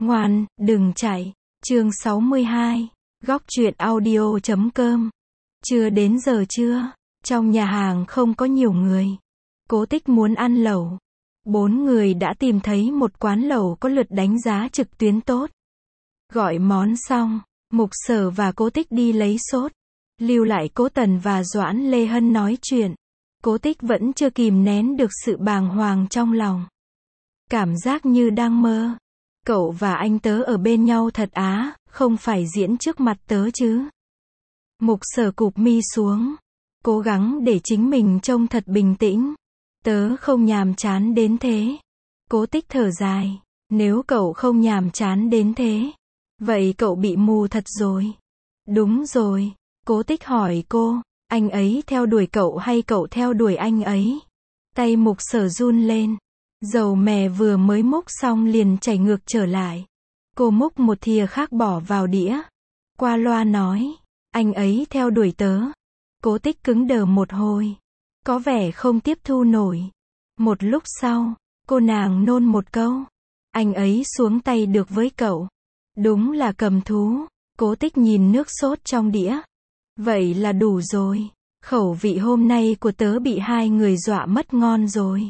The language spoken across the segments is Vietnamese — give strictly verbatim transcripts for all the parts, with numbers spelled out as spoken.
Ngoan, đừng chạy. Chương sáu mươi hai. Góc truyện audio chấm com. Chưa đến giờ trưa, trong nhà hàng không có nhiều người. Cố Tích muốn ăn lẩu. Bốn người đã tìm thấy một quán lẩu có lượt đánh giá trực tuyến tốt. Gọi món xong, Mục Sở và Cố Tích đi lấy sốt. Lưu lại Cố Tần và Doãn Lê Hân nói chuyện. Cố Tích vẫn chưa kìm nén được sự bàng hoàng trong lòng. Cảm giác như đang mơ. Cậu và anh tớ ở bên nhau thật á, không phải diễn trước mặt tớ chứ. Mục Sở cụp mi xuống, cố gắng để chính mình trông thật bình tĩnh. Tớ không nhàm chán đến thế. Cố Tích thở dài, nếu cậu không nhàm chán đến thế, vậy cậu bị mù thật rồi. Đúng rồi, Cố Tích hỏi cô, anh ấy theo đuổi cậu hay cậu theo đuổi anh ấy? Tay Mục Sở run lên. Dầu mè vừa mới múc xong liền chảy ngược trở lại. Cô múc một thìa khác bỏ vào đĩa. Qua loa nói, anh ấy theo đuổi tớ. Cố Tích cứng đờ một hồi. Có vẻ không tiếp thu nổi. Một lúc sau, cô nàng nôn một câu. Anh ấy xuống tay được với cậu. Đúng là cầm thú. Cố Tích nhìn nước sốt trong đĩa. Vậy là đủ rồi. Khẩu vị hôm nay của tớ bị hai người dọa mất ngon rồi.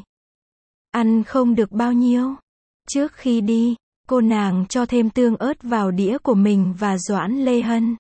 Ăn không được bao nhiêu. Trước khi đi, cô nàng cho thêm tương ớt vào đĩa của mình và Doãn Lê Hân.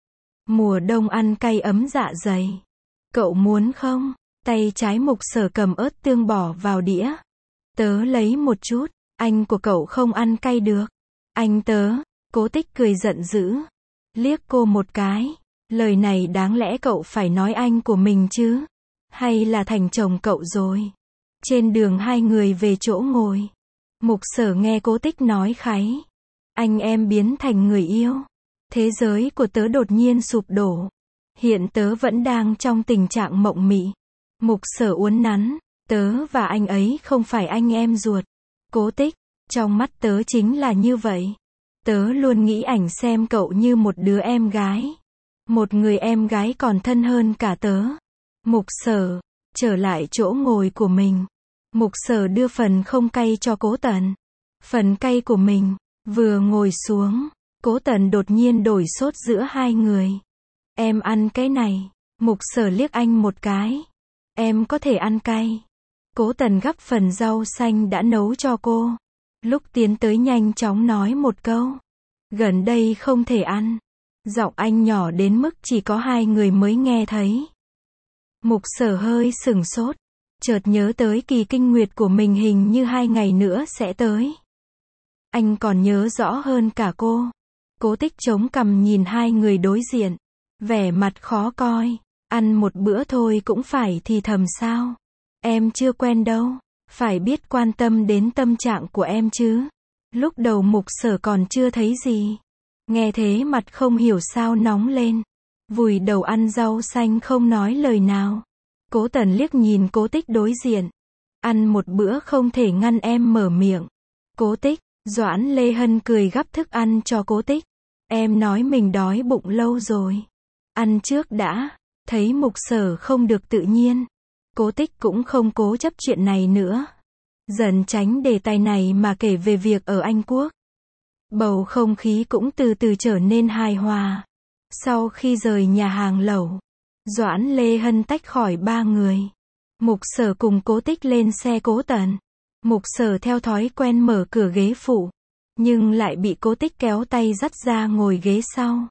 Mùa đông ăn cay ấm dạ dày. Cậu muốn không? Tay trái Mục Sở cầm ớt tương bỏ vào đĩa. Tớ lấy một chút, anh của cậu không ăn cay được. Anh tớ, Cố Tích cười giận dữ. Liếc cô một cái. Lời này đáng lẽ cậu phải nói anh của mình chứ. Hay là thành chồng cậu rồi. Trên đường hai người về chỗ ngồi. Mục Sở nghe Cố Tích nói kháy. Anh em biến thành người yêu. Thế giới của tớ đột nhiên sụp đổ. Hiện tớ vẫn đang trong tình trạng mộng mị. Mục Sở uốn nắn. Tớ và anh ấy không phải anh em ruột. Cố Tích, trong mắt tớ chính là như vậy. Tớ luôn nghĩ ảnh xem cậu như một đứa em gái. Một người em gái còn thân hơn cả tớ. Mục Sở, trở lại chỗ ngồi của mình. Mục Sở đưa phần không cay cho Cố Tần. Phần cay của mình. Vừa ngồi xuống, Cố Tần đột nhiên đổi sốt giữa hai người. Em ăn cái này. Mục Sở liếc anh một cái. Em có thể ăn cay. Cố Tần gắp phần rau xanh đã nấu cho cô. Lúc tiến tới nhanh chóng nói một câu. Gần đây không thể ăn. Giọng anh nhỏ đến mức chỉ có hai người mới nghe thấy. Mục Sở hơi sửng sốt. Chợt nhớ tới kỳ kinh nguyệt của mình hình như hai ngày nữa sẽ tới. Anh còn nhớ rõ hơn cả cô. Cố Tích chống cằm nhìn hai người đối diện. Vẻ mặt khó coi. Ăn một bữa thôi cũng phải thì thầm sao. Em chưa quen đâu. Phải biết quan tâm đến tâm trạng của em chứ. Lúc đầu Mục Sở còn chưa thấy gì. Nghe thế mặt không hiểu sao nóng lên. Vùi đầu ăn rau xanh không nói lời nào. Cố Tần liếc nhìn Cố Tích đối diện. Ăn một bữa không thể ngăn em mở miệng. Cố Tích, Doãn Lê Hân cười gắp thức ăn cho Cố Tích. Em nói mình đói bụng lâu rồi. Ăn trước đã. Thấy Mục Sở không được tự nhiên. Cố Tích cũng không cố chấp chuyện này nữa. Dần tránh đề tài này mà kể về việc ở Anh Quốc. Bầu không khí cũng từ từ trở nên hài hòa. Sau khi rời nhà hàng lẩu, Doãn Lê Hân tách khỏi ba người. Mục Sở cùng Cố Tích lên xe Cố Tần. Mục Sở theo thói quen mở cửa ghế phụ, nhưng lại bị Cố Tích kéo tay dắt ra ngồi ghế sau.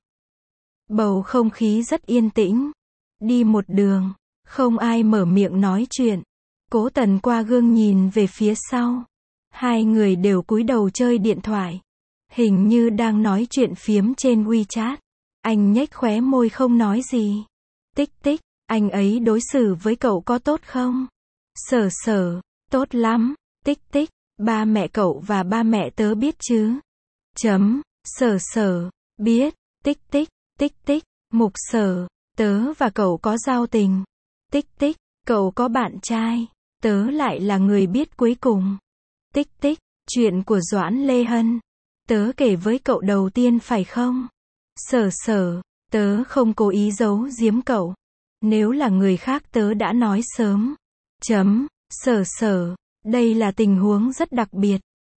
Bầu không khí rất yên tĩnh. Đi một đường, không ai mở miệng nói chuyện. Cố Tần qua gương nhìn về phía sau. Hai người đều cúi đầu chơi điện thoại. Hình như đang nói chuyện phiếm trên WeChat. Anh nhếch khóe môi không nói gì. Tích Tích, anh ấy đối xử với cậu có tốt không? Sở Sở, tốt lắm. Tích Tích, ba mẹ cậu và ba mẹ tớ biết chứ? Chấm, Sở Sở, biết. Tích Tích, Tích Tích, Mục Sở, tớ và cậu có giao tình. Tích Tích, cậu có bạn trai. Tớ lại là người biết cuối cùng. Tích Tích, chuyện của Doãn Lê Hân. Tớ kể với cậu đầu tiên phải không? Sở Sở, tớ không cố ý giấu giếm cậu. Nếu là người khác tớ đã nói sớm. Chấm, Sở Sở, đây là tình huống rất đặc biệt.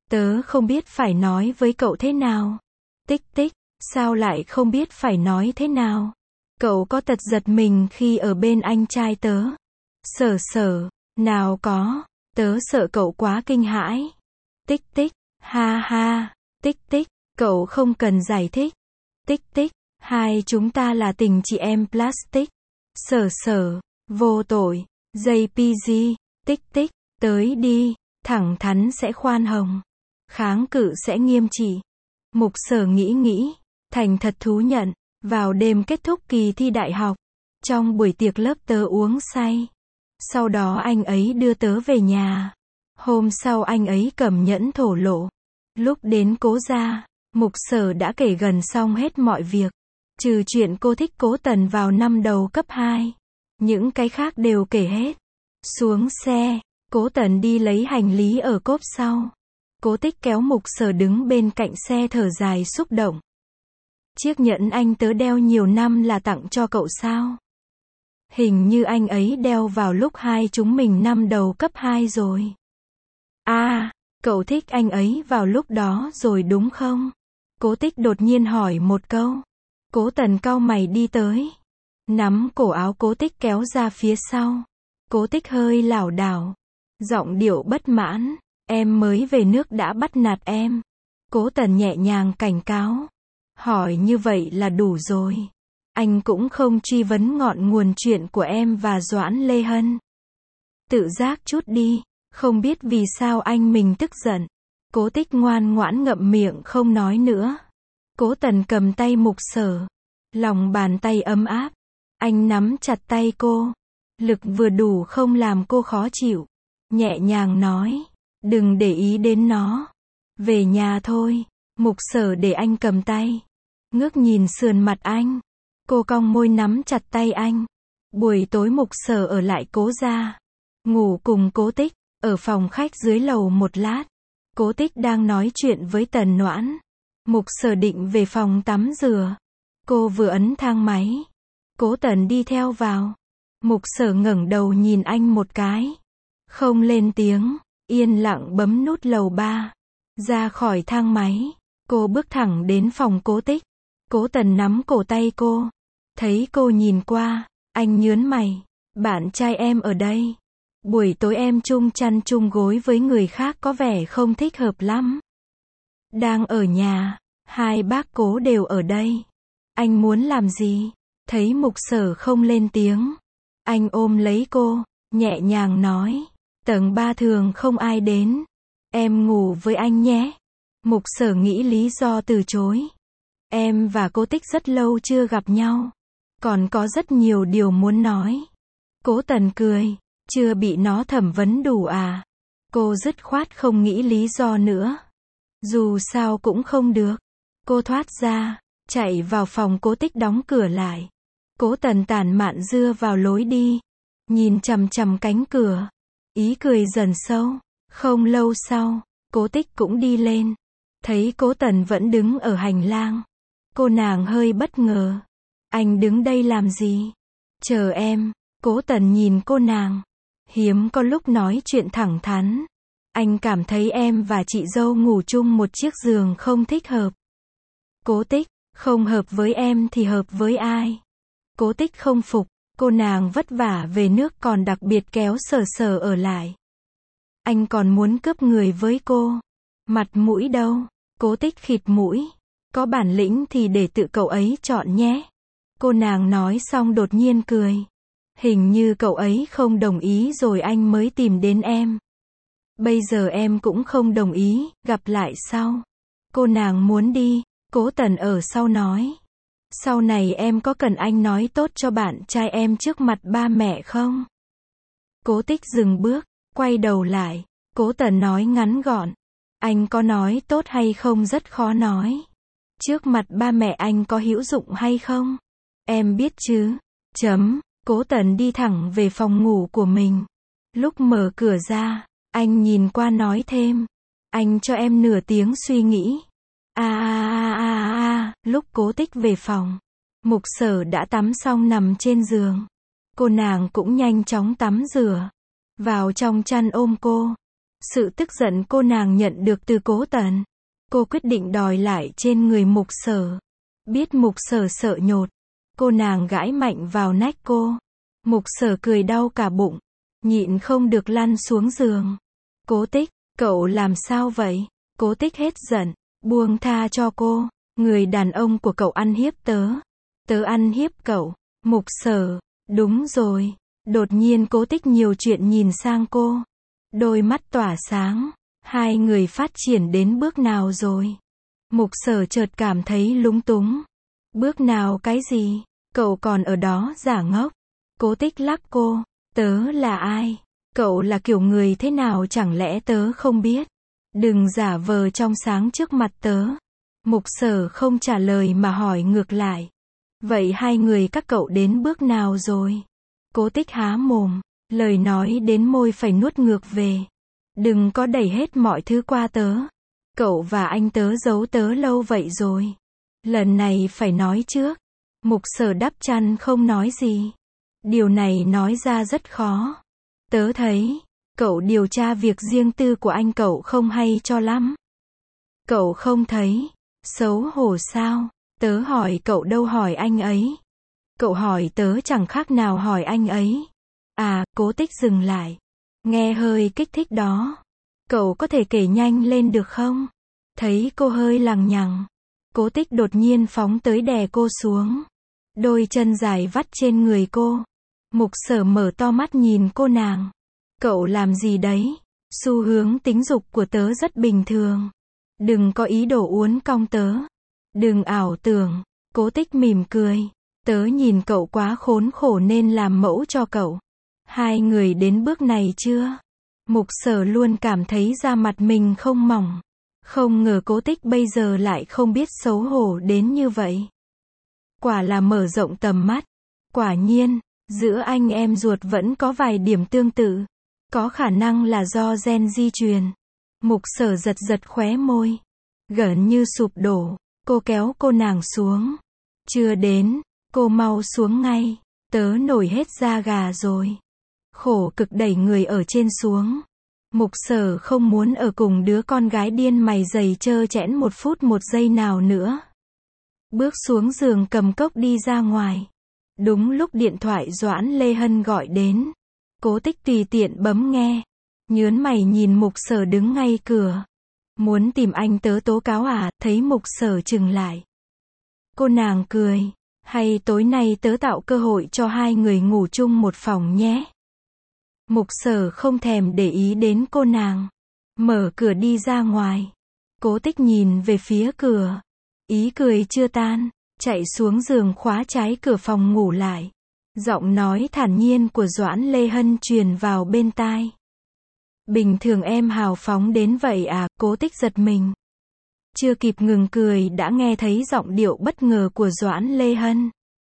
Tớ không biết phải nói với cậu thế nào. Tích tích, sao lại không biết phải nói thế nào? Cậu có tật giật mình khi ở bên anh trai tớ. Sở sở, nào có, tớ sợ cậu quá kinh hãi. Tích tích, ha ha, tích tích, cậu không cần giải thích. Tích tích, hai chúng ta là tình chị em plastic. Sở sở, vô tội, gi pi gi, tích tích, tới đi, thẳng thắn sẽ khoan hồng. Kháng cự sẽ nghiêm trị. Mục Sở nghĩ nghĩ, thành thật thú nhận, vào đêm kết thúc kỳ thi đại học, trong buổi tiệc lớp tớ uống say. Sau đó anh ấy đưa tớ về nhà. Hôm sau anh ấy cầm nhẫn thổ lộ. Lúc đến Cố gia, Mục Sở đã kể gần xong hết mọi việc. Trừ chuyện cô thích Cố Tần vào năm đầu cấp hai. Những cái khác đều kể hết. Xuống xe, Cố Tần đi lấy hành lý ở cốp sau. Cố Tích kéo Mục Sở đứng bên cạnh xe thở dài xúc động. Chiếc nhẫn anh tớ đeo nhiều năm là tặng cho cậu sao? Hình như anh ấy đeo vào lúc hai chúng mình năm đầu cấp hai rồi. À, cậu thích anh ấy vào lúc đó rồi đúng không? Cố Tích đột nhiên hỏi một câu. Cố Tần cau mày đi tới. Nắm cổ áo Cố Tích kéo ra phía sau. Cố Tích hơi lảo đảo. Giọng điệu bất mãn. Em mới về nước đã bắt nạt em. Cố Tần nhẹ nhàng cảnh cáo. Hỏi như vậy là đủ rồi. Anh cũng không truy vấn ngọn nguồn chuyện của em và Doãn Lê Hân. Tự giác chút đi, không biết vì sao anh mình tức giận. Cố Tích ngoan ngoãn ngậm miệng không nói nữa. Cố Tần cầm tay Mục Sở. Lòng bàn tay ấm áp. Anh nắm chặt tay cô. Lực vừa đủ không làm cô khó chịu. Nhẹ nhàng nói. Đừng để ý đến nó. Về nhà thôi. Mục Sở để anh cầm tay. Ngước nhìn sườn mặt anh. Cô cong môi nắm chặt tay anh. Buổi tối Mục Sở ở lại Cố gia. Ngủ cùng Cố Tích, ở phòng khách dưới lầu một lát. Cố Tích đang nói chuyện với Tần Noãn. Mục Sở định về phòng tắm rửa. Cô vừa ấn thang máy. Cố Tần đi theo vào. Mục Sở ngẩng đầu nhìn anh một cái. Không lên tiếng, yên lặng bấm nút lầu ba. Ra khỏi thang máy. Cô bước thẳng đến phòng Cố Tích. Cố Tần nắm cổ tay cô. Thấy cô nhìn qua, anh nhớn mày. Bạn trai em ở đây. Buổi tối em chung chăn chung gối với người khác có vẻ không thích hợp lắm. Đang ở nhà, hai bác Cố đều ở đây. Anh muốn làm gì? Thấy Mục Sở không lên tiếng. Anh ôm lấy cô, nhẹ nhàng nói. Tầng ba thường không ai đến. Em ngủ với anh nhé. Mục Sở nghĩ lý do từ chối. Em và Cố Tích rất lâu chưa gặp nhau. Còn có rất nhiều điều muốn nói. Cố Tần cười. Chưa bị nó thẩm vấn đủ à? Cô dứt khoát không nghĩ lý do nữa. Dù sao cũng không được. Cô thoát ra, chạy vào phòng Cố Tích đóng cửa lại. Cố Tần tản mạn dưa vào lối đi. Nhìn chằm chằm cánh cửa. Ý cười dần sâu. Không lâu sau, Cố Tích cũng đi lên. Thấy Cố Tần vẫn đứng ở hành lang. Cô nàng hơi bất ngờ. Anh đứng đây làm gì? Chờ em. Cố Tần nhìn cô nàng. Hiếm có lúc nói chuyện thẳng thắn. Anh cảm thấy em và chị dâu ngủ chung một chiếc giường không thích hợp. Cố Tích, không hợp với em thì hợp với ai? Cố Tích không phục. Cô nàng vất vả về nước còn đặc biệt kéo Sở Sở ở lại. Anh còn muốn cướp người với cô. Mặt mũi đâu? Cố Tích khịt mũi. Có bản lĩnh thì để tự cậu ấy chọn nhé. Cô nàng nói xong đột nhiên cười. Hình như cậu ấy không đồng ý rồi anh mới tìm đến em. Bây giờ em cũng không đồng ý, gặp lại sau. Cô nàng muốn đi. Cố Tần ở sau nói. Sau này em có cần anh nói tốt cho bạn trai em trước mặt ba mẹ không? Cố Tích dừng bước, quay đầu lại. Cố Tần nói ngắn gọn. Anh có nói tốt hay không rất khó nói. Trước mặt ba mẹ anh có hữu dụng hay không? Em biết chứ. Chấm. Cố Tần đi thẳng về phòng ngủ của mình. Lúc mở cửa ra, anh nhìn qua nói thêm. Anh cho em nửa tiếng suy nghĩ. À à à à à, lúc Cố Tích về phòng. Mục Sở đã tắm xong nằm trên giường. Cô nàng cũng nhanh chóng tắm rửa. Vào trong chăn ôm cô. Sự tức giận cô nàng nhận được từ Cố Tần. Cô quyết định đòi lại trên người Mục Sở. Biết Mục Sở sợ nhột, cô nàng gãi mạnh vào nách cô. Mục Sở cười đau cả bụng, nhịn không được lăn xuống giường. Cố Tích, cậu làm sao vậy? Cố Tích hết giận, buông tha cho cô. Người đàn ông của cậu ăn hiếp tớ. Tớ ăn hiếp cậu. Mục Sở, đúng rồi. Đột nhiên Cố Tích nhiều chuyện nhìn sang cô. Đôi mắt tỏa sáng. Hai người phát triển đến bước nào rồi? Mục Sở chợt cảm thấy lúng túng. Bước nào cái gì? Cậu còn ở đó giả ngốc. Cố Tích lắc cô. Tớ là ai? Cậu là kiểu người thế nào chẳng lẽ tớ không biết? Đừng giả vờ trong sáng trước mặt tớ. Mục Sở không trả lời mà hỏi ngược lại. Vậy hai người các cậu đến bước nào rồi? Cố Tích há mồm, lời nói đến môi phải nuốt ngược về. Đừng có đẩy hết mọi thứ qua tớ. Cậu và anh tớ giấu tớ lâu vậy rồi. Lần này phải nói trước. Mục Sở đắp chăn không nói gì. Điều này nói ra rất khó. Tớ thấy, cậu điều tra việc riêng tư của anh cậu không hay cho lắm. Cậu không thấy xấu hổ sao? Tớ hỏi cậu đâu hỏi anh ấy. Cậu hỏi tớ chẳng khác nào hỏi anh ấy. À, Cố Tích dừng lại. Nghe hơi kích thích đó. Cậu có thể kể nhanh lên được không? Thấy cô hơi lằng nhằng. Cố Tích đột nhiên phóng tới đè cô xuống. Đôi chân dài vắt trên người cô. Mục Sở mở to mắt nhìn cô nàng. Cậu làm gì đấy? Xu hướng tính dục của tớ rất bình thường. Đừng có ý đồ uốn cong tớ. Đừng ảo tưởng. Cố Tích mỉm cười. Tớ nhìn cậu quá khốn khổ nên làm mẫu cho cậu. Hai người đến bước này chưa? Mục Sở luôn cảm thấy da mặt mình không mỏng. Không ngờ Cố Tích bây giờ lại không biết xấu hổ đến như vậy. Quả là mở rộng tầm mắt. Quả nhiên, giữa anh em ruột vẫn có vài điểm tương tự. Có khả năng là do gen di truyền. Mục Sở giật giật khóe môi. Gần như sụp đổ. Cô kéo cô nàng xuống. Chưa đến, cô mau xuống ngay. Tớ nổi hết da gà rồi. Khổ cực đẩy người ở trên xuống. Mục Sở không muốn ở cùng đứa con gái điên mày dày trơ trẽn một phút một giây nào nữa. Bước xuống giường cầm cốc đi ra ngoài. Đúng lúc điện thoại Doãn Lê Hân gọi đến. Cố Tích tùy tiện bấm nghe. Nhớn mày nhìn Mục Sở đứng ngay cửa. Muốn tìm anh tớ tố cáo à? Thấy Mục Sở chừng lại. Cô nàng cười. Hay tối nay tớ tạo cơ hội cho hai người ngủ chung một phòng nhé. Mục Sở không thèm để ý đến cô nàng. Mở cửa đi ra ngoài. Cố Tích nhìn về phía cửa. Ý cười chưa tan. Chạy xuống giường khóa trái cửa phòng ngủ lại. Giọng nói thản nhiên của Doãn Lê Hân truyền vào bên tai. Bình thường em hào phóng đến vậy à? Cố Tích giật mình. Chưa kịp ngừng cười đã nghe thấy giọng điệu bất ngờ của Doãn Lê Hân.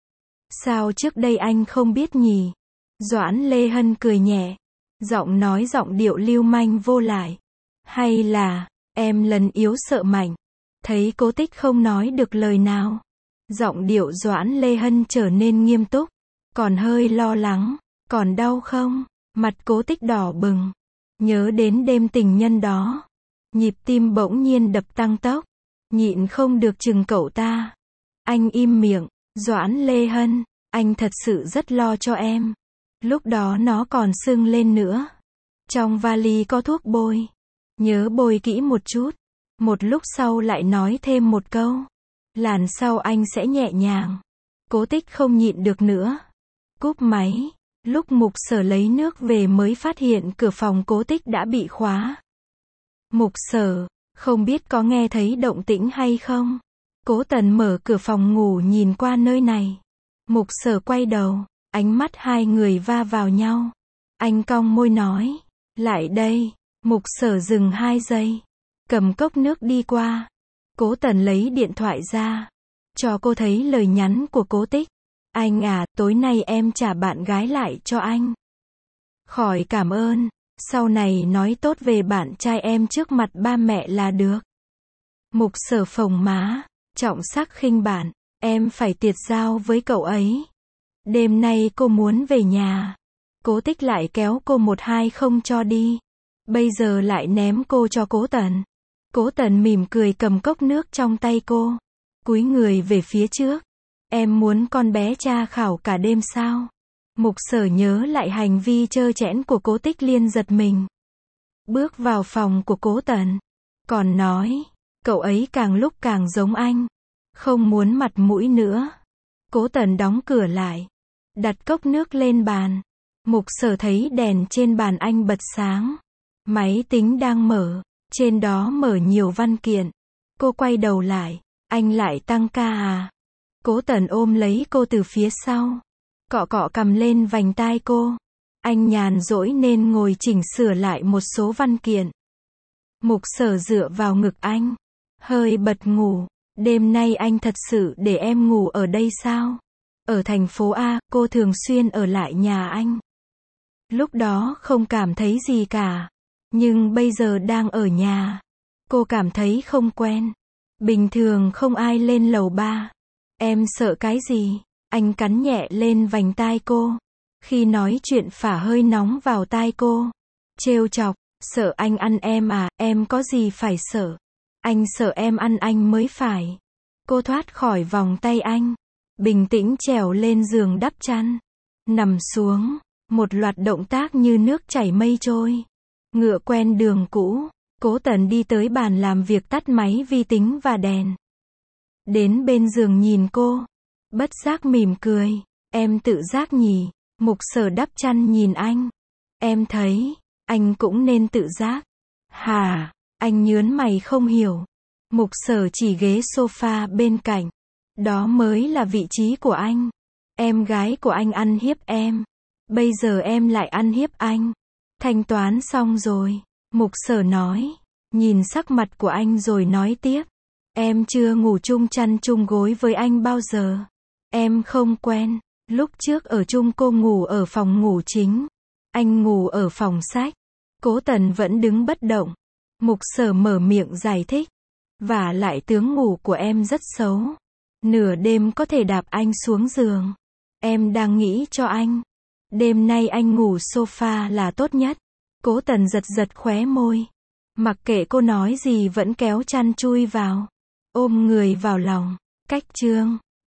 Sao trước đây anh không biết nhỉ? Doãn Lê Hân cười nhẹ. Giọng nói giọng điệu lưu manh vô lại. Hay là, em lần yếu sợ mạnh. Thấy Cố Tích không nói được lời nào. Giọng điệu Doãn Lê Hân trở nên nghiêm túc. Còn hơi lo lắng. Còn đau không? Mặt Cố Tích đỏ bừng. Nhớ đến đêm tình nhân đó. Nhịp tim bỗng nhiên đập tăng tốc. Nhịn không được chừng cậu ta. Anh im miệng. Doãn Lê Hân, anh thật sự rất lo cho em. Lúc đó nó còn sưng lên nữa. Trong vali có thuốc bôi. Nhớ bôi kỹ một chút. Một lúc sau lại nói thêm một câu. Làn sau anh sẽ nhẹ nhàng. Cố Tích không nhịn được nữa. Cúp máy. Lúc Mục Sở lấy nước về mới phát hiện cửa phòng Cố Tích đã bị khóa. Mục Sở, không biết có nghe thấy động tĩnh hay không? Cố Tần mở cửa phòng ngủ nhìn qua nơi này. Mục Sở quay đầu, ánh mắt hai người va vào nhau. Anh cong môi nói, lại đây. Mục Sở dừng hai giây, cầm cốc nước đi qua. Cố Tần lấy điện thoại ra, cho cô thấy lời nhắn của Cố Tích. Anh à, tối nay em trả bạn gái lại cho anh. Khỏi cảm ơn, sau này nói tốt về bạn trai em trước mặt ba mẹ là được. Mục Sở phồng má, trọng sắc khinh bạn, em phải tiệt giao với cậu ấy. Đêm nay cô muốn về nhà. Cố Tích lại kéo cô một hai không cho đi. bây giờ lại ném cô cho Cố Tần. Cố Tần mỉm cười cầm cốc nước trong tay cô, cúi người về phía trước. Em muốn con bé tra khảo cả đêm sao? Mục Sở nhớ lại hành vi trơ trẽn của Cố Tích Liên giật mình. Bước vào phòng của Cố Tần, còn nói, cậu ấy càng lúc càng giống anh, không muốn mặt mũi nữa. Cố Tần đóng cửa lại, đặt cốc nước lên bàn. Mục Sở thấy đèn trên bàn anh bật sáng, máy tính đang mở, trên đó mở nhiều văn kiện. Cô quay đầu lại, anh lại tăng ca à? Cố Tần ôm lấy cô từ phía sau, cọ cọ cầm lên vành tai cô. Anh nhàn rỗi nên ngồi chỉnh sửa lại một số văn kiện. Mục Sở dựa vào ngực anh, hơi bật ngủ. Đêm nay anh thật sự để em ngủ ở đây sao? Ở thành phố A, cô thường xuyên ở lại nhà anh. Lúc đó không cảm thấy gì cả. Nhưng bây giờ đang ở nhà, cô cảm thấy không quen. Bình thường không ai lên lầu ba. Em sợ cái gì? Anh cắn nhẹ lên vành tai cô. Khi nói chuyện phả hơi nóng vào tai cô. Trêu chọc, sợ anh ăn em à, em có gì phải sợ? Anh sợ em ăn anh mới phải. Cô thoát khỏi vòng tay anh, bình tĩnh trèo lên giường đắp chăn, nằm xuống, một loạt động tác như nước chảy mây trôi. Ngựa quen đường cũ, Cố Tần đi tới bàn làm việc tắt máy vi tính và đèn. Đến bên giường nhìn cô, bất giác mỉm cười, em tự giác nhỉ? Mục Sở đắp chăn nhìn anh. Em thấy, anh cũng nên tự giác. Hả? Anh nhớn mày không hiểu. Mục Sở chỉ ghế sofa bên cạnh. Đó mới là vị trí của anh. Em gái của anh ăn hiếp em. Bây giờ em lại ăn hiếp anh. Thanh toán xong rồi. Mục Sở nói. Nhìn sắc mặt của anh rồi nói tiếp. Em chưa ngủ chung chăn chung gối với anh bao giờ. Em không quen. Lúc trước ở chung cô ngủ ở phòng ngủ chính. Anh ngủ ở phòng sách. Cố Tần vẫn đứng bất động. Mục Sở mở miệng giải thích. Và lại tướng ngủ của em rất xấu. Nửa đêm có thể đạp anh xuống giường. Em đang nghĩ cho anh. Đêm nay anh ngủ sofa là tốt nhất. Cố Tần giật giật khóe môi. Mặc kệ cô nói gì vẫn kéo chăn chui vào. Ôm người vào lòng. Cách chương